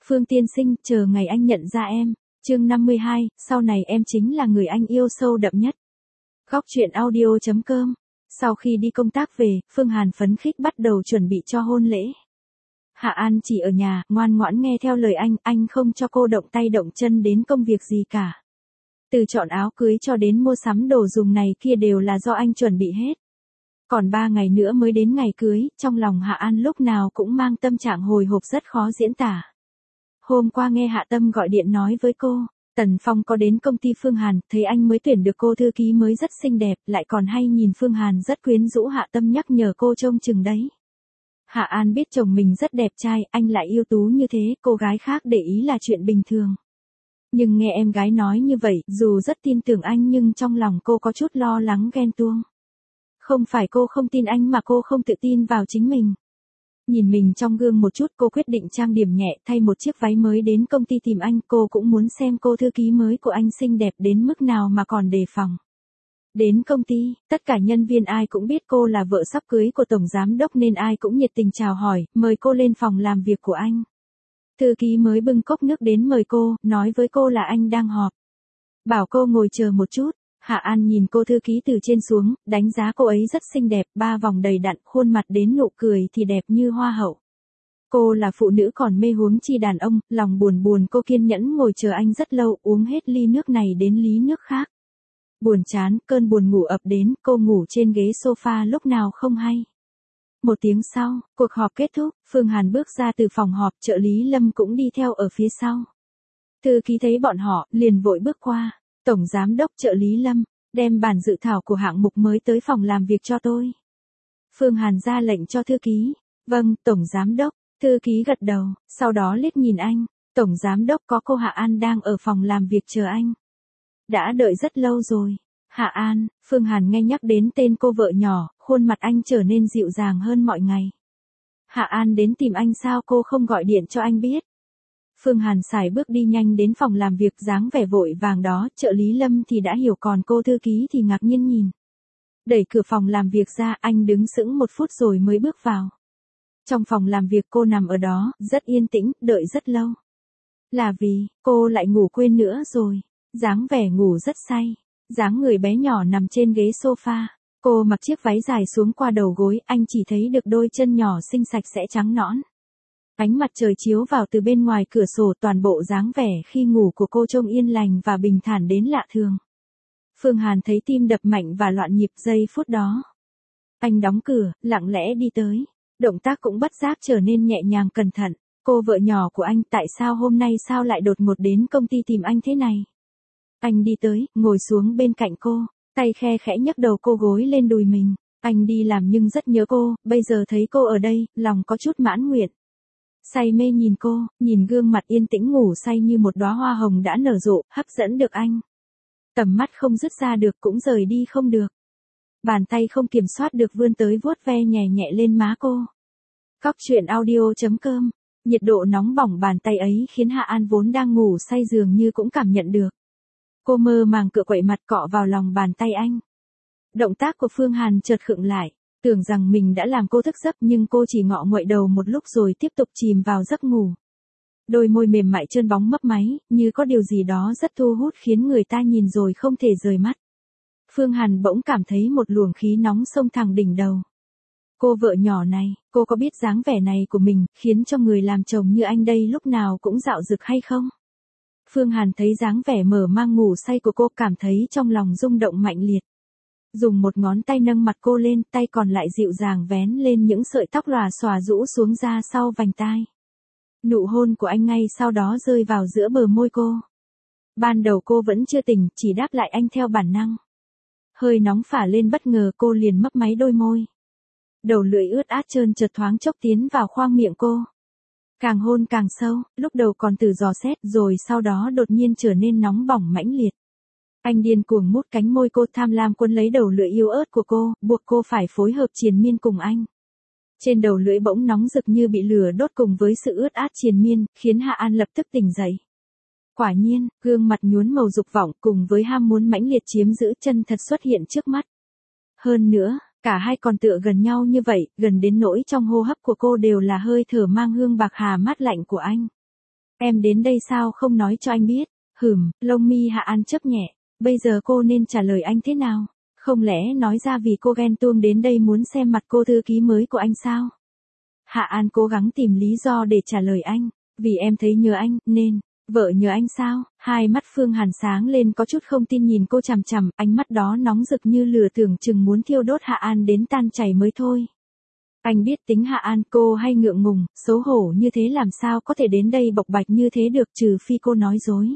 Phương tiên sinh, chờ ngày anh nhận ra em. Chương 52, sau này em chính là người anh yêu sâu đậm nhất. Góc truyện audio.com. Sau khi đi công tác về, Phương Hàn phấn khích bắt đầu chuẩn bị cho hôn lễ. Hạ An chỉ ở nhà, ngoan ngoãn nghe theo lời anh không cho cô động tay động chân đến công việc gì cả. Từ chọn áo cưới cho đến mua sắm đồ dùng này kia đều là do anh chuẩn bị hết. Còn 3 ngày nữa mới đến ngày cưới, trong lòng Hạ An lúc nào cũng mang tâm trạng hồi hộp rất khó diễn tả. Hôm qua nghe Hạ Tâm gọi điện nói với cô, Tần Phong có đến công ty Phương Hàn, thấy anh mới tuyển được cô thư ký mới rất xinh đẹp, lại còn hay nhìn Phương Hàn rất quyến rũ. Hạ Tâm nhắc nhở cô trông chừng đấy. Hạ An biết chồng mình rất đẹp trai, anh lại ưu tú như thế, cô gái khác để ý là chuyện bình thường. Nhưng nghe em gái nói như vậy, dù rất tin tưởng anh nhưng trong lòng cô có chút lo lắng ghen tuông. Không phải cô không tin anh mà cô không tự tin vào chính mình. Nhìn mình trong gương một chút, cô quyết định trang điểm nhẹ, thay một chiếc váy mới đến công ty tìm anh. Cô cũng muốn xem cô thư ký mới của anh xinh đẹp đến mức nào mà còn đề phòng. Đến công ty, tất cả nhân viên ai cũng biết cô là vợ sắp cưới của tổng giám đốc nên ai cũng nhiệt tình chào hỏi, mời cô lên phòng làm việc của anh. Thư ký mới bưng cốc nước đến mời cô, nói với cô là anh đang họp. Bảo cô ngồi chờ một chút. Hạ An nhìn cô thư ký từ trên xuống, đánh giá cô ấy rất xinh đẹp, 3 vòng đầy đặn, khuôn mặt đến nụ cười thì đẹp như hoa hậu. Cô là phụ nữ còn mê huống chi đàn ông, lòng buồn cô kiên nhẫn ngồi chờ anh rất lâu, uống hết ly nước này đến ly nước khác. Buồn chán, cơn buồn ngủ ập đến, cô ngủ trên ghế sofa lúc nào không hay. 1 tiếng sau, cuộc họp kết thúc, Phương Hàn bước ra từ phòng họp, trợ lý Lâm cũng đi theo ở phía sau. Thư ký thấy bọn họ, liền vội bước qua. Tổng giám đốc, trợ lý Lâm, đem bản dự thảo của hạng mục mới tới phòng làm việc cho tôi. Phương Hàn ra lệnh cho thư ký. Vâng, tổng giám đốc. Thư ký gật đầu, sau đó liếc nhìn anh. Tổng giám đốc, có cô Hạ An đang ở phòng làm việc chờ anh. Đã đợi rất lâu rồi. Hạ An, Phương Hàn nghe nhắc đến tên cô vợ nhỏ, khuôn mặt anh trở nên dịu dàng hơn mọi ngày. Hạ An đến tìm anh sao, cô không gọi điện cho anh biết? Phương Hàn sải bước đi nhanh đến phòng làm việc, dáng vẻ vội vàng đó, trợ lý Lâm thì đã hiểu còn cô thư ký thì ngạc nhiên nhìn. Đẩy cửa phòng làm việc ra, anh đứng sững 1 phút rồi mới bước vào. Trong phòng làm việc cô nằm ở đó, rất yên tĩnh, đợi rất lâu. Là vì, cô lại ngủ quên nữa rồi, dáng vẻ ngủ rất say, dáng người bé nhỏ nằm trên ghế sofa. Cô mặc chiếc váy dài xuống qua đầu gối, anh chỉ thấy được đôi chân nhỏ xinh sạch sẽ trắng nõn. Ánh mặt trời chiếu vào từ bên ngoài cửa sổ, toàn bộ dáng vẻ khi ngủ của cô trông yên lành và bình thản đến lạ thường. Phương Hàn thấy tim đập mạnh và loạn nhịp giây phút đó. Anh đóng cửa, lặng lẽ đi tới. Động tác cũng bất giác trở nên nhẹ nhàng cẩn thận. Cô vợ nhỏ của anh, tại sao hôm nay sao lại đột ngột đến công ty tìm anh thế này? Anh đi tới, ngồi xuống bên cạnh cô, tay khe khẽ nhấc đầu cô gối lên đùi mình. Anh đi làm nhưng rất nhớ cô, bây giờ thấy cô ở đây, lòng có chút mãn nguyện. Say mê nhìn cô, nhìn gương mặt yên tĩnh ngủ say như một đóa hoa hồng đã nở rộ, hấp dẫn được anh. Tầm mắt không dứt ra được cũng rời đi không được. Bàn tay không kiểm soát được vươn tới vuốt ve nhẹ nhẹ lên má cô. Góc truyện audio.com. Nhiệt độ nóng bỏng bàn tay ấy khiến Hạ An vốn đang ngủ say dường như cũng cảm nhận được. Cô mơ màng cựa quậy mặt cọ vào lòng bàn tay anh. Động tác của Phương Hàn chợt khựng lại. Tưởng rằng mình đã làm cô thức giấc nhưng cô chỉ ngọ nguậy đầu một lúc rồi tiếp tục chìm vào giấc ngủ. Đôi môi mềm mại trơn bóng mấp máy, như có điều gì đó rất thu hút khiến người ta nhìn rồi không thể rời mắt. Phương Hàn bỗng cảm thấy một luồng khí nóng xông thẳng đỉnh đầu. Cô vợ nhỏ này, cô có biết dáng vẻ này của mình khiến cho người làm chồng như anh đây lúc nào cũng dạo dực hay không? Phương Hàn thấy dáng vẻ mở mang ngủ say của cô, cảm thấy trong lòng rung động mạnh liệt. Dùng một ngón tay nâng mặt cô lên, tay còn lại dịu dàng vén lên những sợi tóc lòa xòa rũ xuống ra sau vành tai. Nụ hôn của anh ngay sau đó rơi vào giữa bờ môi cô. Ban đầu cô vẫn chưa tỉnh, chỉ đáp lại anh theo bản năng. Hơi nóng phả lên bất ngờ, cô liền mấp máy đôi môi. Đầu lưỡi ướt át trơn trượt thoáng chốc tiến vào khoang miệng cô. Càng hôn càng sâu, lúc đầu còn từ dò xét rồi sau đó đột nhiên trở nên nóng bỏng mãnh liệt. Anh điên cuồng mút cánh môi cô, tham lam quấn lấy đầu lưỡi yếu ớt của cô, buộc cô phải phối hợp triền miên cùng anh. Trên đầu lưỡi bỗng nóng rực như bị lửa đốt cùng với sự ướt át triền miên, khiến Hạ An lập tức tỉnh dậy. Quả nhiên, gương mặt nhuốm màu dục vọng cùng với ham muốn mãnh liệt chiếm giữ chân thật xuất hiện trước mắt. Hơn nữa, cả hai còn tựa gần nhau như vậy, gần đến nỗi trong hô hấp của cô đều là hơi thở mang hương bạc hà mát lạnh của anh. Em đến đây sao không nói cho anh biết? Lông mi Hạ An chớp nhẹ. Bây giờ cô nên trả lời anh thế nào? Không lẽ nói ra vì cô ghen tuông đến đây muốn xem mặt cô thư ký mới của anh sao? Hạ An cố gắng tìm lý do để trả lời anh. Vì em thấy nhớ anh, nên, vợ nhớ anh sao? Hai mắt Phương Hàn sáng lên có chút không tin nhìn cô chằm chằm, ánh mắt đó nóng rực như lửa tưởng chừng muốn thiêu đốt Hạ An đến tan chảy mới thôi. Anh biết tính Hạ An, cô hay ngượng ngùng, xấu hổ như thế làm sao có thể đến đây bộc bạch như thế được trừ phi cô nói dối.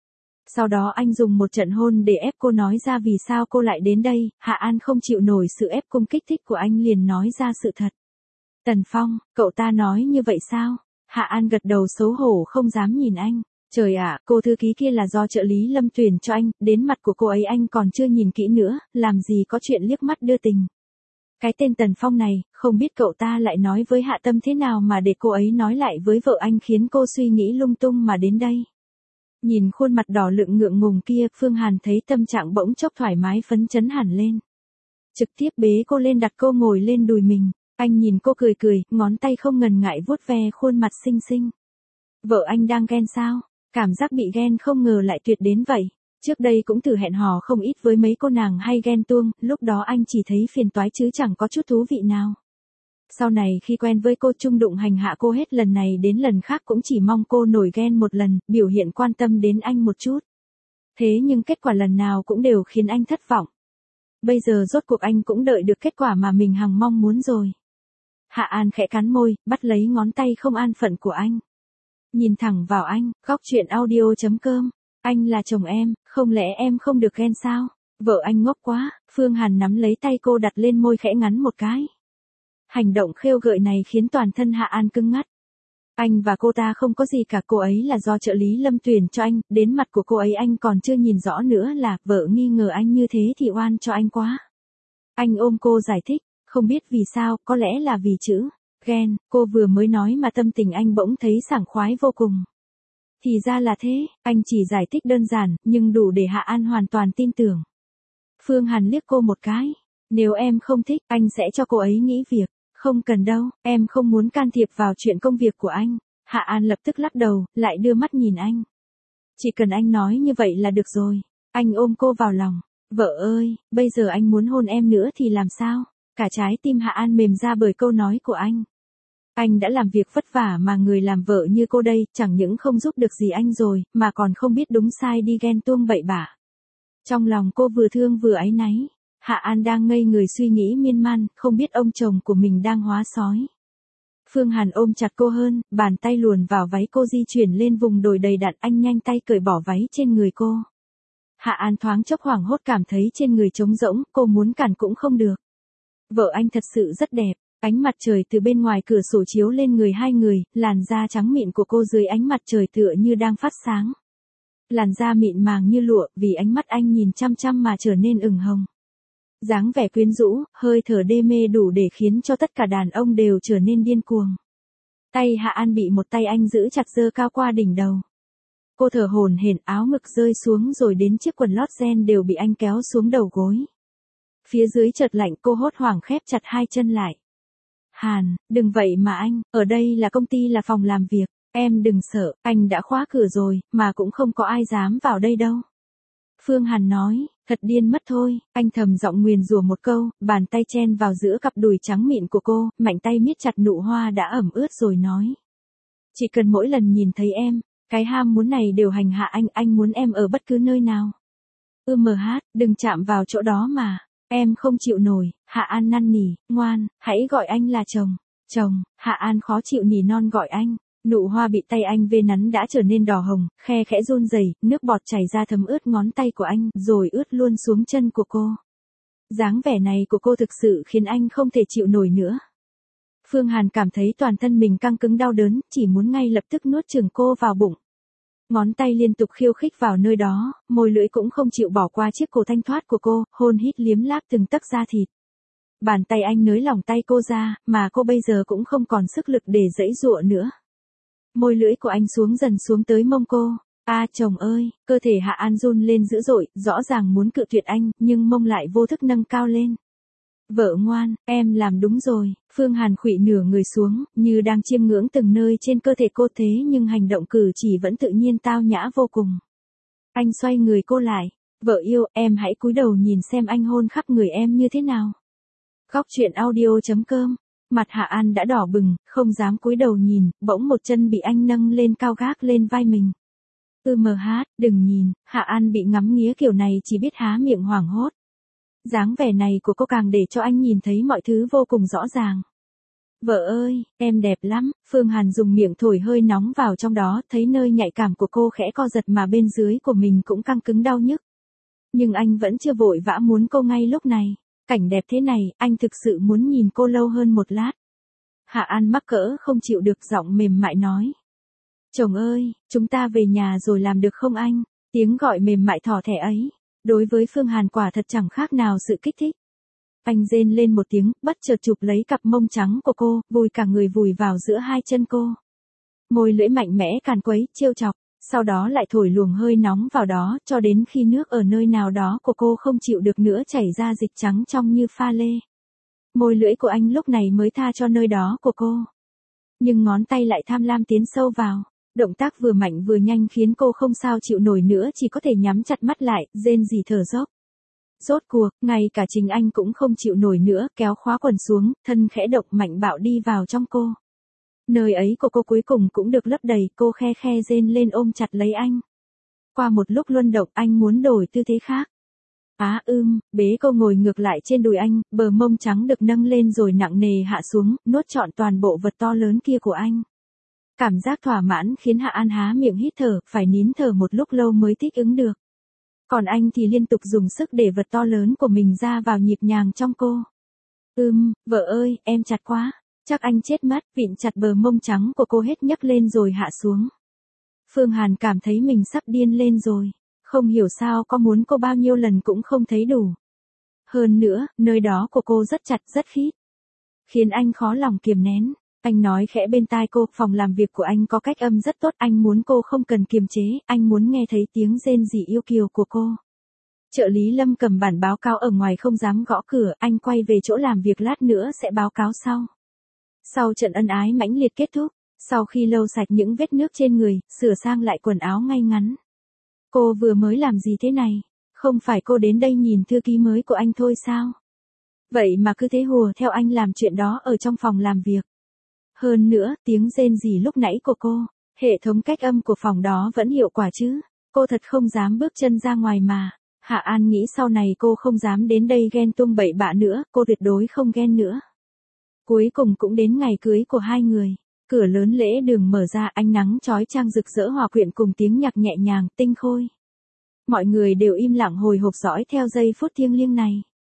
Sau đó anh dùng một trận hôn để ép cô nói ra vì sao cô lại đến đây, Hạ An không chịu nổi sự ép cung kích thích của anh liền nói ra sự thật. Tần Phong, cậu ta nói như vậy sao? Hạ An gật đầu xấu hổ không dám nhìn anh. Trời ạ, cô thư ký kia là do trợ lý Lâm tuyển cho anh, đến mặt của cô ấy anh còn chưa nhìn kỹ nữa, làm gì có chuyện liếc mắt đưa tình. Cái tên Tần Phong này, không biết cậu ta lại nói với Hạ Tâm thế nào mà để cô ấy nói lại với vợ anh khiến cô suy nghĩ lung tung mà đến đây. Nhìn khuôn mặt đỏ lựng ngượng ngùng kia, Phương Hàn thấy tâm trạng bỗng chốc thoải mái phấn chấn hẳn lên. Trực tiếp bế cô lên đặt cô ngồi lên đùi mình. Anh nhìn cô cười cười, ngón tay không ngần ngại vuốt ve khuôn mặt xinh xinh. Vợ anh đang ghen sao? Cảm giác bị ghen không ngờ lại tuyệt đến vậy. Trước đây cũng thử hẹn hò không ít với mấy cô nàng hay ghen tuông, lúc đó anh chỉ thấy phiền toái chứ chẳng có chút thú vị nào. Sau này khi quen với cô chung đụng hành hạ cô hết lần này đến lần khác cũng chỉ mong cô nổi ghen một lần, biểu hiện quan tâm đến anh một chút. Thế nhưng kết quả lần nào cũng đều khiến anh thất vọng. Bây giờ rốt cuộc anh cũng đợi được kết quả mà mình hằng mong muốn rồi. Hạ An khẽ cắn môi, bắt lấy ngón tay không an phận của anh. Nhìn thẳng vào anh, góc chuyện audio.com. Anh là chồng em, không lẽ em không được ghen sao? Vợ anh ngốc quá, Phương Hàn nắm lấy tay cô đặt lên môi khẽ ngắn một cái. Hành động khêu gợi này khiến toàn thân Hạ An cứng ngắt. Anh và cô ta không có gì cả, cô ấy là do trợ lý Lâm tuyển cho anh, đến mặt của cô ấy anh còn chưa nhìn rõ nữa là vợ nghi ngờ anh như thế thì oan cho anh quá. Anh ôm cô giải thích, không biết vì sao, có lẽ là vì chữ ghen, cô vừa mới nói mà tâm tình anh bỗng thấy sảng khoái vô cùng. Thì ra là thế, anh chỉ giải thích đơn giản, nhưng đủ để Hạ An hoàn toàn tin tưởng. Phương Hàn liếc cô một cái, nếu em không thích, anh sẽ cho cô ấy nghỉ việc. Không cần đâu, em không muốn can thiệp vào chuyện công việc của anh. Hạ An lập tức lắc đầu, lại đưa mắt nhìn anh. Chỉ cần anh nói như vậy là được rồi. Anh ôm cô vào lòng. Vợ ơi, bây giờ anh muốn hôn em nữa thì làm sao? Cả trái tim Hạ An mềm ra bởi câu nói của anh. Anh đã làm việc vất vả mà người làm vợ như cô đây, chẳng những không giúp được gì anh rồi, mà còn không biết đúng sai đi ghen tuông bậy bạ. Trong lòng cô vừa thương vừa áy náy. Hạ An đang ngây người suy nghĩ miên man, không biết ông chồng của mình đang hóa sói. Phương Hàn ôm chặt cô hơn, bàn tay luồn vào váy cô di chuyển lên vùng đồi đầy đặn, anh nhanh tay cởi bỏ váy trên người cô. Hạ An thoáng chốc hoảng hốt cảm thấy trên người trống rỗng, cô muốn cản cũng không được. Vợ anh thật sự rất đẹp, ánh mặt trời từ bên ngoài cửa sổ chiếu lên người hai người, làn da trắng mịn của cô dưới ánh mặt trời tựa như đang phát sáng. Làn da mịn màng như lụa, vì ánh mắt anh nhìn chăm chăm mà trở nên ửng hồng. Dáng vẻ quyến rũ, hơi thở đê mê đủ để khiến cho tất cả đàn ông đều trở nên điên cuồng. Tay Hạ An bị một tay anh giữ chặt giơ cao qua đỉnh đầu. Cô thở hổn hển, áo ngực rơi xuống rồi đến chiếc quần lót ren đều bị anh kéo xuống đầu gối. Phía dưới chợt lạnh, cô hốt hoảng khép chặt hai chân lại. Hàn, đừng vậy mà anh, ở đây là công ty là phòng làm việc, em đừng sợ, anh đã khóa cửa rồi, mà cũng không có ai dám vào đây đâu. Phương Hàn nói, thật điên mất thôi, anh thầm giọng nguyền rủa một câu, bàn tay chen vào giữa cặp đùi trắng mịn của cô, mạnh tay miết chặt nụ hoa đã ẩm ướt rồi nói. Chỉ cần mỗi lần nhìn thấy em, cái ham muốn này đều hành hạ anh muốn em ở bất cứ nơi nào. Đừng chạm vào chỗ đó mà, em không chịu nổi, Hạ An năn nỉ, ngoan, hãy gọi anh là chồng, Hạ An khó chịu nỉ non gọi anh. Nụ hoa bị tay anh vê nắn đã trở nên đỏ hồng, khe khẽ run rẩy, nước bọt chảy ra thấm ướt ngón tay của anh, rồi ướt luôn xuống chân của cô. Dáng vẻ này của cô thực sự khiến anh không thể chịu nổi nữa. Phương Hàn cảm thấy toàn thân mình căng cứng đau đớn, chỉ muốn ngay lập tức nuốt chửng cô vào bụng. Ngón tay liên tục khiêu khích vào nơi đó, môi lưỡi cũng không chịu bỏ qua chiếc cổ thanh thoát của cô, hôn hít liếm láp từng tấc da thịt. Bàn tay anh nới lỏng tay cô ra, mà cô bây giờ cũng không còn sức lực để giãy giụa nữa. Môi lưỡi của anh xuống dần xuống tới mông cô. Chồng ơi, cơ thể Hạ An run lên dữ dội, rõ ràng muốn cự tuyệt anh, nhưng mông lại vô thức nâng cao lên. Vợ ngoan, em làm đúng rồi. Phương Hàn khuỵu nửa người xuống, như đang chiêm ngưỡng từng nơi trên cơ thể cô, thế nhưng hành động cử chỉ vẫn tự nhiên tao nhã vô cùng. Anh xoay người cô lại. Vợ yêu, em hãy cúi đầu nhìn xem anh hôn khắp người em như thế nào. Góc truyện audio.com. Mặt Hạ An đã đỏ bừng, không dám cúi đầu nhìn, bỗng một chân bị anh nâng lên cao gác lên vai mình. Đừng nhìn. Hạ An bị ngắm nghía kiểu này chỉ biết há miệng hoảng hốt. Dáng vẻ này của cô càng để cho anh nhìn thấy mọi thứ vô cùng rõ ràng. Vợ ơi, em đẹp lắm. Phương Hàn dùng miệng thổi hơi nóng vào trong đó, thấy nơi nhạy cảm của cô khẽ co giật mà bên dưới của mình cũng căng cứng đau nhức. Nhưng anh vẫn chưa vội vã muốn cô ngay lúc này. Cảnh đẹp thế này, anh thực sự muốn nhìn cô lâu hơn một lát. Hạ An mắc cỡ không chịu được, giọng mềm mại nói. Chồng ơi, chúng ta về nhà rồi làm được không anh? Tiếng gọi mềm mại thỏ thẻ ấy, đối với Phương Hàn quả thật chẳng khác nào sự kích thích. Anh rên lên một tiếng, bất chợt chụp lấy cặp mông trắng của cô, vùi cả người vùi vào giữa hai chân cô. Môi lưỡi mạnh mẽ càn quấy, trêu chọc, sau đó lại thổi luồng hơi nóng vào đó, cho đến khi nước ở nơi nào đó của cô không chịu được nữa chảy ra dịch trắng trong như pha lê. Môi lưỡi của anh lúc này mới tha cho nơi đó của cô. Nhưng ngón tay lại tham lam tiến sâu vào. Động tác vừa mạnh vừa nhanh khiến cô không sao chịu nổi nữa, chỉ có thể nhắm chặt mắt lại, rên rỉ thở dốc. Rốt cuộc, ngay cả chính anh cũng không chịu nổi nữa, kéo khóa quần xuống, thân khẽ động mạnh bạo đi vào trong cô. Nơi ấy của cô cuối cùng cũng được lấp đầy, cô khe khe rên lên ôm chặt lấy anh. Qua một lúc luân động, anh muốn đổi tư thế khác. Bế cô ngồi ngược lại trên đùi anh, bờ mông trắng được nâng lên rồi nặng nề hạ xuống, nuốt trọn toàn bộ vật to lớn kia của anh. Cảm giác thỏa mãn khiến Hạ An há miệng hít thở, phải nín thở một lúc lâu mới thích ứng được. Còn anh thì liên tục dùng sức để vật to lớn của mình ra vào nhịp nhàng trong cô. Vợ ơi, em chặt quá. Chắc anh chết mất, vịn chặt bờ mông trắng của cô hết nhấc lên rồi hạ xuống. Phương Hàn cảm thấy mình sắp điên lên rồi. Không hiểu sao có muốn cô bao nhiêu lần cũng không thấy đủ. Hơn nữa, nơi đó của cô rất chặt rất khít. Khiến anh khó lòng kiềm nén. Anh nói khẽ bên tai cô, phòng làm việc của anh có cách âm rất tốt, anh muốn cô không cần kiềm chế, anh muốn nghe thấy tiếng rên rỉ yêu kiều của cô. Trợ lý Lâm cầm bản báo cáo ở ngoài không dám gõ cửa, anh quay về chỗ làm việc, lát nữa sẽ báo cáo sau. Sau trận ân ái mãnh liệt kết thúc, sau khi lau sạch những vết nước trên người, sửa sang lại quần áo ngay ngắn. Cô vừa mới làm gì thế này? Không phải cô đến đây nhìn thư ký mới của anh thôi sao? Vậy mà cứ thế hùa theo anh làm chuyện đó ở trong phòng làm việc. Hơn nữa, tiếng rên rỉ lúc nãy của cô, hệ thống cách âm của phòng đó vẫn hiệu quả chứ. Cô thật không dám bước chân ra ngoài mà. Hạ An nghĩ sau này cô không dám đến đây ghen tung bậy bạ nữa, cô tuyệt đối không ghen nữa. Cuối cùng cũng đến ngày cưới của hai người. Cửa lớn lễ đường mở ra, ánh nắng chói chang rực rỡ hòa quyện cùng tiếng nhạc nhẹ nhàng, tinh khôi. Mọi người đều im lặng hồi hộp dõi theo giây phút thiêng liêng này.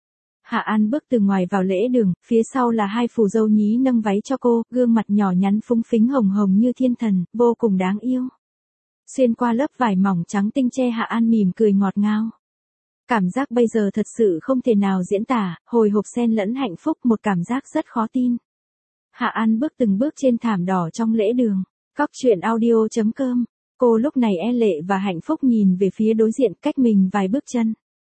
Hạ An bước từ ngoài vào lễ đường, phía sau là hai phù dâu nhí nâng váy cho cô, gương mặt nhỏ nhắn phúng phính hồng hồng như thiên thần, vô cùng đáng yêu. Xuyên qua lớp vải mỏng trắng tinh che, Hạ An mỉm cười ngọt ngào. Cảm giác bây giờ thật sự không thể nào diễn tả, hồi hộp xen lẫn hạnh phúc, một cảm giác rất khó tin. Hạ An bước từng bước trên thảm đỏ trong lễ đường. Góc truyện audio.com. Cô lúc này e lệ và hạnh phúc nhìn về phía đối diện cách mình vài bước chân.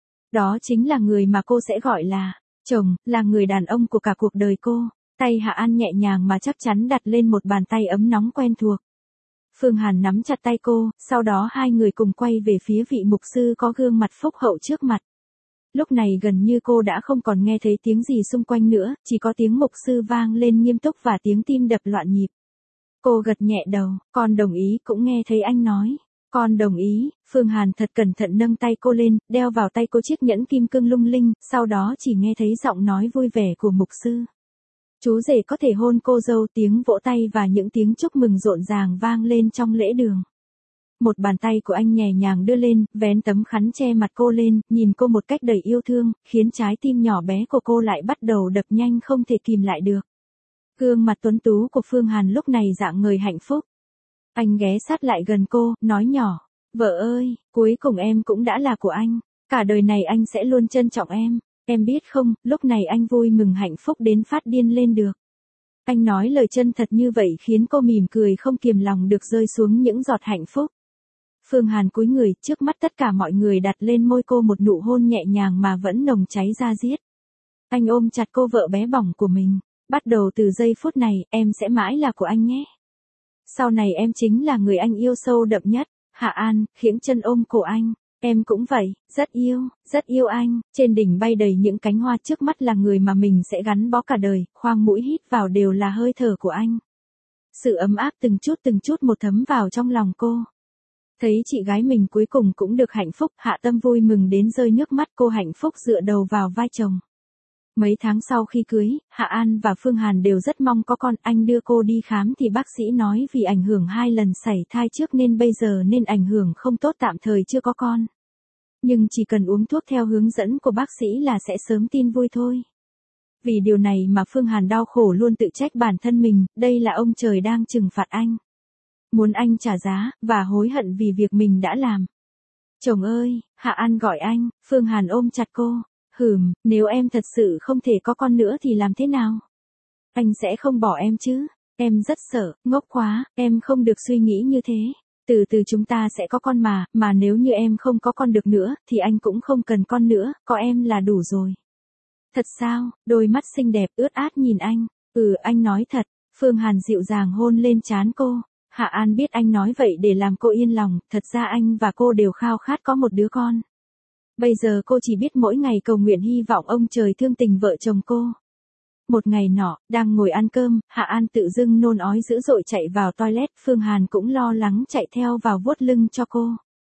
Đó chính là người mà cô sẽ gọi là chồng, là người đàn ông của cả cuộc đời cô. Tay Hạ An nhẹ nhàng mà chắc chắn đặt lên một bàn tay ấm nóng quen thuộc. Phương Hàn nắm chặt tay cô, sau đó hai người cùng quay về phía vị mục sư có gương mặt phúc hậu trước mặt. Lúc này gần như cô đã không còn nghe thấy tiếng gì xung quanh nữa, chỉ có tiếng mục sư vang lên nghiêm túc và tiếng tim đập loạn nhịp. Cô gật nhẹ đầu, con đồng ý, cũng nghe thấy anh nói. Con đồng ý. Phương Hàn thật cẩn thận nâng tay cô lên, đeo vào tay cô chiếc nhẫn kim cương lung linh, sau đó chỉ nghe thấy giọng nói vui vẻ của mục sư. Chú rể có thể hôn cô dâu, tiếng vỗ tay và những tiếng chúc mừng rộn ràng vang lên trong lễ đường. Một bàn tay của anh nhẹ nhàng đưa lên, vén tấm khăn che mặt cô lên, nhìn cô một cách đầy yêu thương, khiến trái tim nhỏ bé của cô lại bắt đầu đập nhanh không thể kìm lại được. Gương mặt tuấn tú của Phương Hàn lúc này rạng ngời hạnh phúc. Anh ghé sát lại gần cô, nói nhỏ, vợ ơi, cuối cùng em cũng đã là của anh, cả đời này anh sẽ luôn trân trọng em biết không, lúc này anh vui mừng hạnh phúc đến phát điên lên được. Anh nói lời chân thật như vậy khiến cô mỉm cười không kiềm lòng được rơi xuống những giọt hạnh phúc. Phương Hàn cúi người, trước mắt tất cả mọi người đặt lên môi cô một nụ hôn nhẹ nhàng mà vẫn nồng cháy da diết. Anh ôm chặt cô vợ bé bỏng của mình. Bắt đầu từ giây phút này, em sẽ mãi là của anh nhé. Sau này em chính là người anh yêu sâu đậm nhất. Hạ An, khiễng chân ôm cổ anh. Em cũng vậy, rất yêu anh. Trên đỉnh bay đầy những cánh hoa, trước mắt là người mà mình sẽ gắn bó cả đời, khoang mũi hít vào đều là hơi thở của anh. Sự ấm áp từng chút một thấm vào trong lòng cô. Thấy chị gái mình cuối cùng cũng được hạnh phúc, Hạ Tâm vui mừng đến rơi nước mắt, cô hạnh phúc dựa đầu vào vai chồng. Mấy tháng sau khi cưới, Hạ An và Phương Hàn đều rất mong có con, anh đưa cô đi khám thì bác sĩ nói vì ảnh hưởng 2 lần sảy thai trước nên bây giờ nên ảnh hưởng không tốt, tạm thời chưa có con. Nhưng chỉ cần uống thuốc theo hướng dẫn của bác sĩ là sẽ sớm tin vui thôi. Vì điều này mà Phương Hàn đau khổ luôn tự trách bản thân mình, đây là ông trời đang trừng phạt anh. Muốn anh trả giá, và hối hận vì việc mình đã làm. Chồng ơi, Hạ An gọi anh, Phương Hàn ôm chặt cô. Nếu em thật sự không thể có con nữa thì làm thế nào? Anh sẽ không bỏ em chứ? Em rất sợ, ngốc quá, em không được suy nghĩ như thế. Từ từ chúng ta sẽ có con mà nếu như em không có con được nữa, thì anh cũng không cần con nữa, có em là đủ rồi. Thật sao? Đôi mắt xinh đẹp ướt át nhìn anh. Anh nói thật. Phương Hàn dịu dàng hôn lên trán cô. Hạ An biết anh nói vậy để làm cô yên lòng, thật ra anh và cô đều khao khát có một đứa con. Bây giờ cô chỉ biết mỗi ngày cầu nguyện hy vọng ông trời thương tình vợ chồng cô. Một ngày nọ, đang ngồi ăn cơm, Hạ An tự dưng nôn ói dữ dội chạy vào toilet, Phương Hàn cũng lo lắng chạy theo vào vuốt lưng cho cô.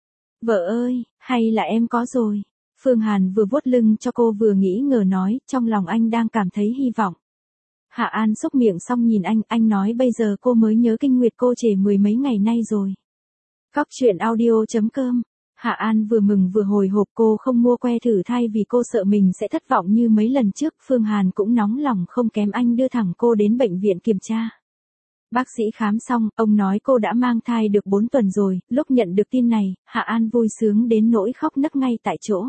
Vợ ơi, hay là em có rồi? Phương Hàn vừa vuốt lưng cho cô vừa nghĩ ngờ nói, trong lòng anh đang cảm thấy hy vọng. Hạ An xúc miệng xong nhìn anh nói bây giờ cô mới nhớ kinh nguyệt cô trễ 10 mấy ngày nay rồi. Cóc truyện audio.com. Hạ An vừa mừng vừa hồi hộp, cô không mua que thử thai vì cô sợ mình sẽ thất vọng như mấy lần trước. Phương Hàn cũng nóng lòng không kém anh đưa thẳng cô đến bệnh viện kiểm tra. Bác sĩ khám xong, ông nói cô đã mang thai được 4 tuần rồi. Lúc nhận được tin này, Hạ An vui sướng đến nỗi khóc nấc ngay tại chỗ.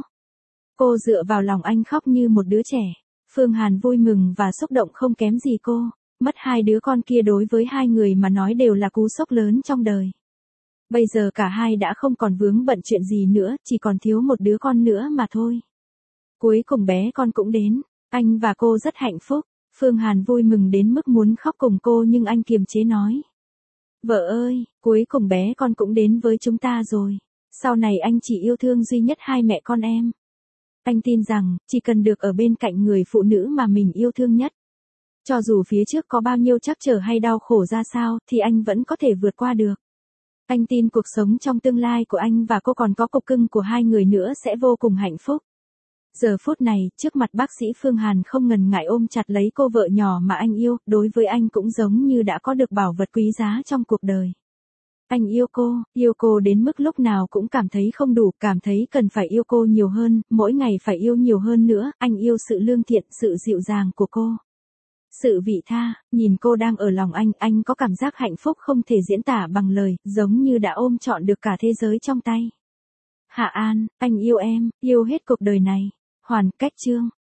Cô dựa vào lòng anh khóc như một đứa trẻ. Phương Hàn vui mừng và xúc động không kém gì cô. Mất 2 đứa con kia đối với hai người mà nói đều là cú sốc lớn trong đời. Bây giờ cả hai đã không còn vướng bận chuyện gì nữa, chỉ còn thiếu một đứa con nữa mà thôi. Cuối cùng bé con cũng đến, anh và cô rất hạnh phúc. Phương Hàn vui mừng đến mức muốn khóc cùng cô nhưng anh kiềm chế nói. Vợ ơi, cuối cùng bé con cũng đến với chúng ta rồi. Sau này anh chỉ yêu thương duy nhất hai mẹ con em. Anh tin rằng, chỉ cần được ở bên cạnh người phụ nữ mà mình yêu thương nhất. Cho dù phía trước có bao nhiêu trắc trở hay đau khổ ra sao, thì anh vẫn có thể vượt qua được. Anh tin cuộc sống trong tương lai của anh và cô còn có cục cưng của hai người nữa sẽ vô cùng hạnh phúc. Giờ phút này, trước mặt bác sĩ Phương Hàn không ngần ngại ôm chặt lấy cô vợ nhỏ mà anh yêu, đối với anh cũng giống như đã có được bảo vật quý giá trong cuộc đời. Anh yêu cô đến mức lúc nào cũng cảm thấy không đủ, cảm thấy cần phải yêu cô nhiều hơn, mỗi ngày phải yêu nhiều hơn nữa, anh yêu sự lương thiện, sự dịu dàng của cô. Sự vị tha, nhìn cô đang ở lòng anh có cảm giác hạnh phúc không thể diễn tả bằng lời, giống như đã ôm trọn được cả thế giới trong tay. Hạ An, anh yêu em, yêu hết cuộc đời này. Hoàn kết chương.